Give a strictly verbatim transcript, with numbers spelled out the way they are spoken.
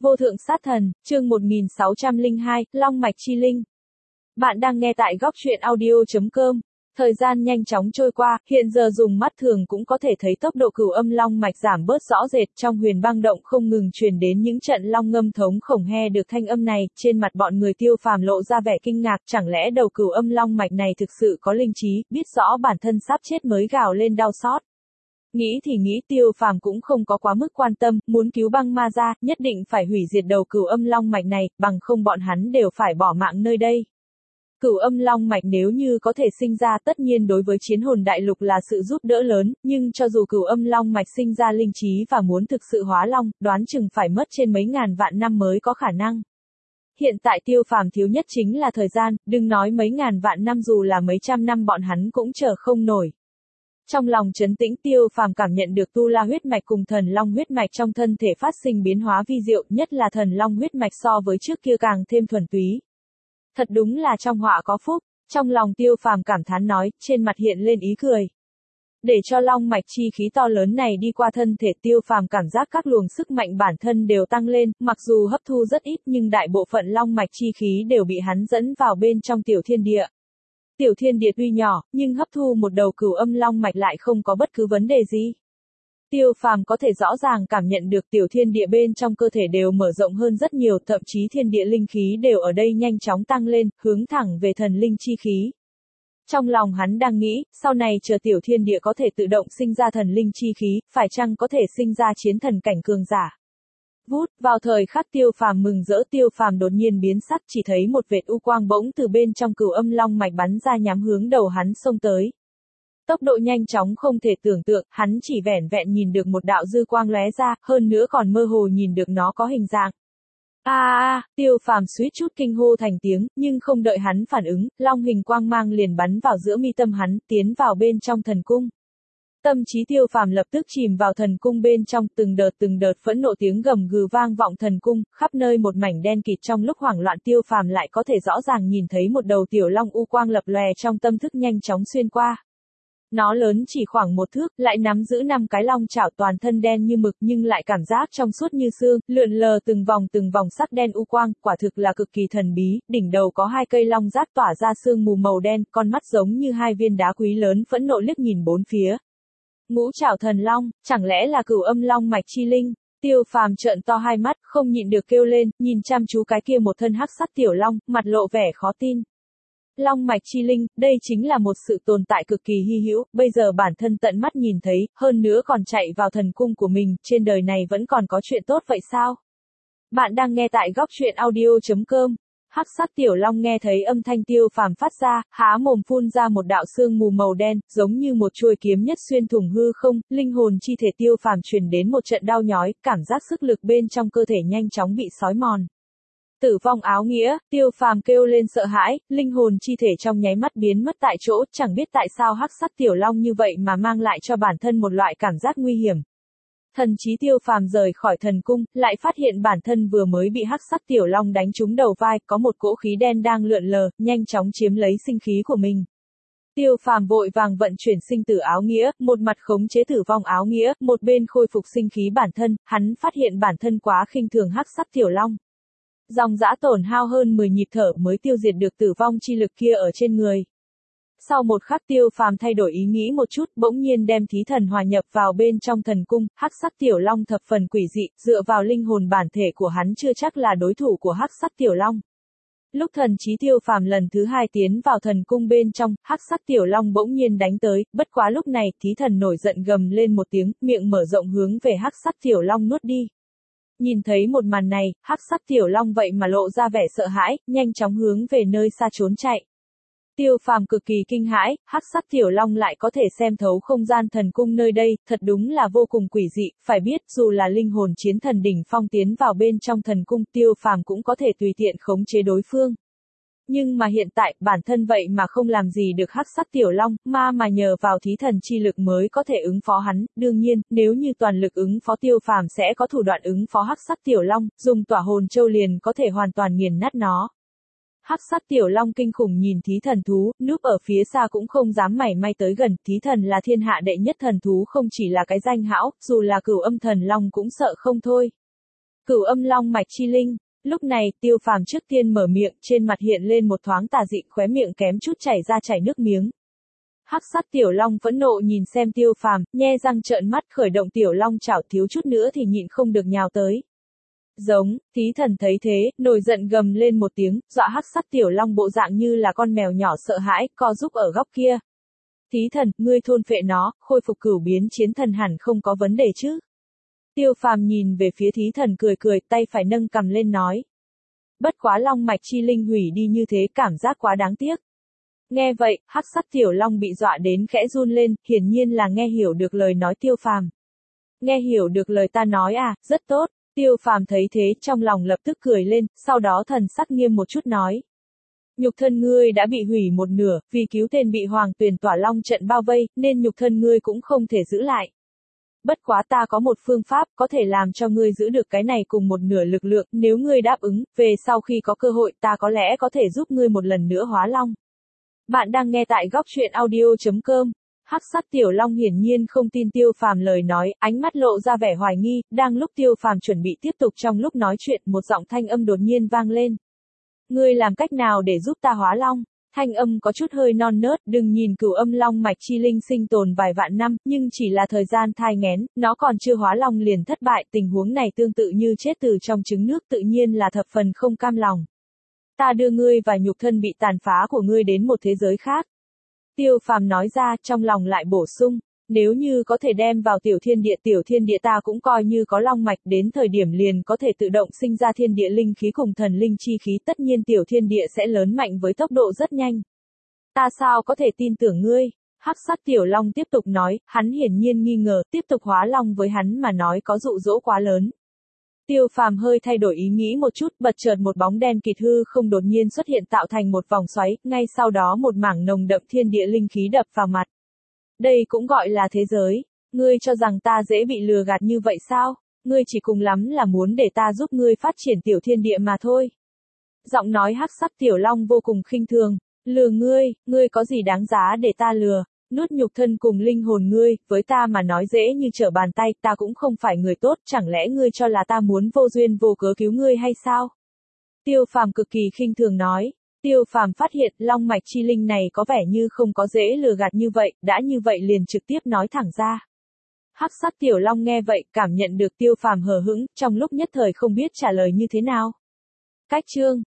Vô thượng sát thần, chương một nghìn sáu trăm lẻ hai, Long mạch chi linh. Bạn đang nghe tại góc truyện audio chấm com. Thời gian nhanh chóng trôi qua, hiện giờ dùng mắt thường cũng có thể thấy tốc độ cửu âm long mạch giảm bớt rõ rệt, trong huyền băng động không ngừng truyền đến những trận long ngâm thống khổng nghe được thanh âm này, trên mặt bọn người Tiêu Phàm lộ ra vẻ kinh ngạc, chẳng lẽ đầu cửu âm long mạch này thực sự có linh trí, biết rõ bản thân sắp chết mới gào lên đau xót. Nghĩ thì nghĩ, Tiêu Phàm cũng không có quá mức quan tâm, muốn cứu băng ma ra, nhất định phải hủy diệt đầu cửu âm long mạch này, bằng không bọn hắn đều phải bỏ mạng nơi đây. Cửu âm long mạch nếu như có thể sinh ra, tất nhiên đối với chiến hồn đại lục là sự giúp đỡ lớn, nhưng cho dù cửu âm long mạch sinh ra linh trí và muốn thực sự hóa long, đoán chừng phải mất trên mấy ngàn vạn năm mới có khả năng. Hiện tại Tiêu Phàm thiếu nhất chính là thời gian, đừng nói mấy ngàn vạn năm, dù là mấy trăm năm bọn hắn cũng chờ không nổi. Trong lòng trấn tĩnh, Tiêu Phàm cảm nhận được tu la huyết mạch cùng thần long huyết mạch trong thân thể phát sinh biến hóa vi diệu, nhất là thần long huyết mạch so với trước kia càng thêm thuần túy. Thật đúng là trong họa có phúc, trong lòng Tiêu Phàm cảm thán nói, trên mặt hiện lên ý cười. Để cho long mạch chi khí to lớn này đi qua thân thể, Tiêu Phàm cảm giác các luồng sức mạnh bản thân đều tăng lên, mặc dù hấp thu rất ít nhưng đại bộ phận long mạch chi khí đều bị hắn dẫn vào bên trong tiểu thiên địa. Tiểu thiên địa tuy nhỏ, nhưng hấp thu một đầu cửu âm long mạch lại không có bất cứ vấn đề gì. Tiêu Phàm có thể rõ ràng cảm nhận được tiểu thiên địa bên trong cơ thể đều mở rộng hơn rất nhiều, thậm chí thiên địa linh khí đều ở đây nhanh chóng tăng lên, hướng thẳng về thần linh chi khí. Trong lòng hắn đang nghĩ, sau này chờ tiểu thiên địa có thể tự động sinh ra thần linh chi khí, phải chăng có thể sinh ra chiến thần cảnh cường giả. Vút, vào thời khắc Tiêu Phàm mừng rỡ, Tiêu Phàm đột nhiên biến sắc, chỉ thấy một vệt u quang bỗng từ bên trong cửu âm long mạch bắn ra nhắm hướng đầu hắn xông tới. Tốc độ nhanh chóng không thể tưởng tượng, hắn chỉ vẻn vẹn nhìn được một đạo dư quang lóe ra, hơn nữa còn mơ hồ nhìn được nó có hình dạng. A a a, Tiêu Phàm suýt chút kinh hô thành tiếng, nhưng không đợi hắn phản ứng, long hình quang mang liền bắn vào giữa mi tâm hắn, tiến vào bên trong thần cung. Tâm trí Tiêu Phàm lập tức chìm vào thần cung bên trong, từng đợt từng đợt phẫn nộ tiếng gầm gừ vang vọng thần cung, khắp nơi một mảnh đen kịt. Trong lúc hoảng loạn, Tiêu Phàm lại có thể rõ ràng nhìn thấy một đầu tiểu long u quang lập lòe trong tâm thức nhanh chóng xuyên qua. Nó lớn chỉ khoảng một thước, lại nắm giữ năm cái long chảo, toàn thân đen như mực nhưng lại cảm giác trong suốt như sương, lượn lờ từng vòng từng vòng sắc đen u quang, quả thực là cực kỳ thần bí. Đỉnh đầu có hai cây long giác tỏa ra sương mù màu đen, con mắt giống như hai viên đá quý lớn phẫn nộ liếc nhìn bốn phía. Ngũ trảo thần long, chẳng lẽ là cửu âm long mạch chi linh? Tiêu Phàm trợn to hai mắt, không nhịn được kêu lên, nhìn chăm chú cái kia một thân hắc sắc tiểu long, mặt lộ vẻ khó tin. Long mạch chi linh, đây chính là một sự tồn tại cực kỳ hy hữu, bây giờ bản thân tận mắt nhìn thấy, hơn nữa còn chạy vào thần cung của mình, trên đời này vẫn còn có chuyện tốt vậy sao? Bạn đang nghe tại góc truyện audio chấm com. Hắc sắc tiểu long nghe thấy âm thanh Tiêu Phàm phát ra, há mồm phun ra một đạo sương mù màu đen, giống như một chuôi kiếm nhất xuyên thủng hư không, linh hồn chi thể Tiêu Phàm truyền đến một trận đau nhói, cảm giác sức lực bên trong cơ thể nhanh chóng bị xói mòn. Tử vong áo nghĩa, Tiêu Phàm kêu lên sợ hãi, linh hồn chi thể trong nháy mắt biến mất tại chỗ, chẳng biết tại sao hắc sắc tiểu long như vậy mà mang lại cho bản thân một loại cảm giác nguy hiểm. Thần trí Tiêu Phàm rời khỏi thần cung, lại phát hiện bản thân vừa mới bị hắc sắc tiểu long đánh trúng đầu vai, có một cỗ khí đen đang lượn lờ, nhanh chóng chiếm lấy sinh khí của mình. Tiêu Phàm vội vàng vận chuyển sinh tử áo nghĩa, một mặt khống chế tử vong áo nghĩa, một bên khôi phục sinh khí bản thân, hắn phát hiện bản thân quá khinh thường hắc sắc tiểu long. Dòng dã tổn hao hơn mười nhịp thở mới tiêu diệt được tử vong chi lực kia ở trên người. Sau một khắc Tiêu Phàm thay đổi ý nghĩ một chút, bỗng nhiên đem thí thần hòa nhập vào bên trong thần cung, hắc sắc tiểu long thập phần quỷ dị, dựa vào linh hồn bản thể của hắn chưa chắc là đối thủ của hắc sắc tiểu long. Lúc thần trí Tiêu Phàm lần thứ hai tiến vào thần cung bên trong, hắc sắc tiểu long bỗng nhiên đánh tới, bất quá lúc này, thí thần nổi giận gầm lên một tiếng, miệng mở rộng hướng về hắc sắc tiểu long nuốt đi. Nhìn thấy một màn này, hắc sắc tiểu long vậy mà lộ ra vẻ sợ hãi, nhanh chóng hướng về nơi xa trốn chạy. Tiêu Phàm cực kỳ kinh hãi, hắc sắc tiểu long lại có thể xem thấu không gian thần cung nơi đây, thật đúng là vô cùng quỷ dị, phải biết dù là linh hồn chiến thần đỉnh phong tiến vào bên trong thần cung, Tiêu Phàm cũng có thể tùy tiện khống chế đối phương. Nhưng mà hiện tại, bản thân vậy mà không làm gì được hắc sắc tiểu long, ma mà nhờ vào thí thần chi lực mới có thể ứng phó hắn, đương nhiên, nếu như toàn lực ứng phó Tiêu Phàm sẽ có thủ đoạn ứng phó hắc sắc tiểu long, dùng tỏa hồn châu liền có thể hoàn toàn nghiền nát nó. Hắc sắc tiểu long kinh khủng nhìn thí thần thú, núp ở phía xa cũng không dám mảy may tới gần, thí thần là thiên hạ đệ nhất thần thú, không chỉ là cái danh hão, dù là cửu âm thần long cũng sợ không thôi. Cửu âm long mạch chi linh. Lúc này, Tiêu Phàm trước tiên mở miệng, trên mặt hiện lên một thoáng tà dị, khóe miệng kém chút chảy ra chảy nước miếng. Hắc sắc tiểu long phẫn nộ nhìn xem Tiêu Phàm, nhe răng trợn mắt, khởi động tiểu long chảo, thiếu chút nữa thì nhịn không được nhào tới. Giống, Thí Thần thấy thế, nổi giận gầm lên một tiếng, dọa hắc sắc tiểu long bộ dạng như là con mèo nhỏ sợ hãi, co giúp ở góc kia. Thí Thần, ngươi thôn phệ nó, khôi phục cửu biến chiến thần hẳn không có vấn đề chứ. Tiêu Phàm nhìn về phía Thí Thần cười cười, tay phải nâng cầm lên nói. Bất quá long mạch chi linh hủy đi như thế, cảm giác quá đáng tiếc. Nghe vậy, hắc sắc tiểu long bị dọa đến khẽ run lên, hiển nhiên là nghe hiểu được lời nói Tiêu Phàm. Nghe hiểu được lời ta nói à, rất tốt. Tiêu Phàm thấy thế, trong lòng lập tức cười lên, sau đó thần sắc nghiêm một chút nói. Nhục thân ngươi đã bị hủy một nửa, vì cứu tên bị Hoàng Tuyền Tỏa Long trận bao vây, nên nhục thân ngươi cũng không thể giữ lại. Bất quá ta có một phương pháp, có thể làm cho ngươi giữ được cái này cùng một nửa lực lượng, nếu ngươi đáp ứng, về sau khi có cơ hội ta có lẽ có thể giúp ngươi một lần nữa hóa long. Bạn đang nghe tại góc truyện audio chấm com. Hắc sắc tiểu long hiển nhiên không tin Tiêu Phàm lời nói, ánh mắt lộ ra vẻ hoài nghi, đang lúc Tiêu Phàm chuẩn bị tiếp tục trong lúc nói chuyện, một giọng thanh âm đột nhiên vang lên. Ngươi làm cách nào để giúp ta hóa long? Thanh âm có chút hơi non nớt, đừng nhìn cửu âm long mạch chi linh sinh tồn vài vạn năm, nhưng chỉ là thời gian thai nghén, nó còn chưa hóa long liền thất bại, tình huống này tương tự như chết từ trong trứng nước, tự nhiên là thập phần không cam lòng. Ta đưa ngươi và nhục thân bị tàn phá của ngươi đến một thế giới khác. Tiêu Phàm nói ra, trong lòng lại bổ sung, nếu như có thể đem vào tiểu thiên địa, tiểu thiên địa ta cũng coi như có long mạch, đến thời điểm liền có thể tự động sinh ra thiên địa linh khí cùng thần linh chi khí, tất nhiên tiểu thiên địa sẽ lớn mạnh với tốc độ rất nhanh. Ta sao có thể tin tưởng ngươi? Hắc sắc tiểu long tiếp tục nói, hắn hiển nhiên nghi ngờ, tiếp tục hóa long với hắn mà nói có dụ dỗ quá lớn. Tiêu Phàm hơi thay đổi ý nghĩ một chút, bật chợt một bóng đen kịt hư không đột nhiên xuất hiện tạo thành một vòng xoáy, ngay sau đó một mảng nồng đậm thiên địa linh khí đập vào mặt. Đây cũng gọi là thế giới. Ngươi cho rằng ta dễ bị lừa gạt như vậy sao? Ngươi chỉ cùng lắm là muốn để ta giúp ngươi phát triển tiểu thiên địa mà thôi. Giọng nói hắc sắc tiểu long vô cùng khinh thường. Lừa ngươi, ngươi có gì đáng giá để ta lừa? Nuốt nhục thân cùng linh hồn ngươi, với ta mà nói dễ như trở bàn tay, ta cũng không phải người tốt, chẳng lẽ ngươi cho là ta muốn vô duyên vô cớ cứu ngươi hay sao? Tiêu Phàm cực kỳ khinh thường nói. Tiêu Phàm phát hiện long mạch chi linh này có vẻ như không có dễ lừa gạt như vậy, đã như vậy liền trực tiếp nói thẳng ra. Hắc sắc tiểu long nghe vậy, cảm nhận được Tiêu Phàm hờ hững, trong lúc nhất thời không biết trả lời như thế nào. Cách chương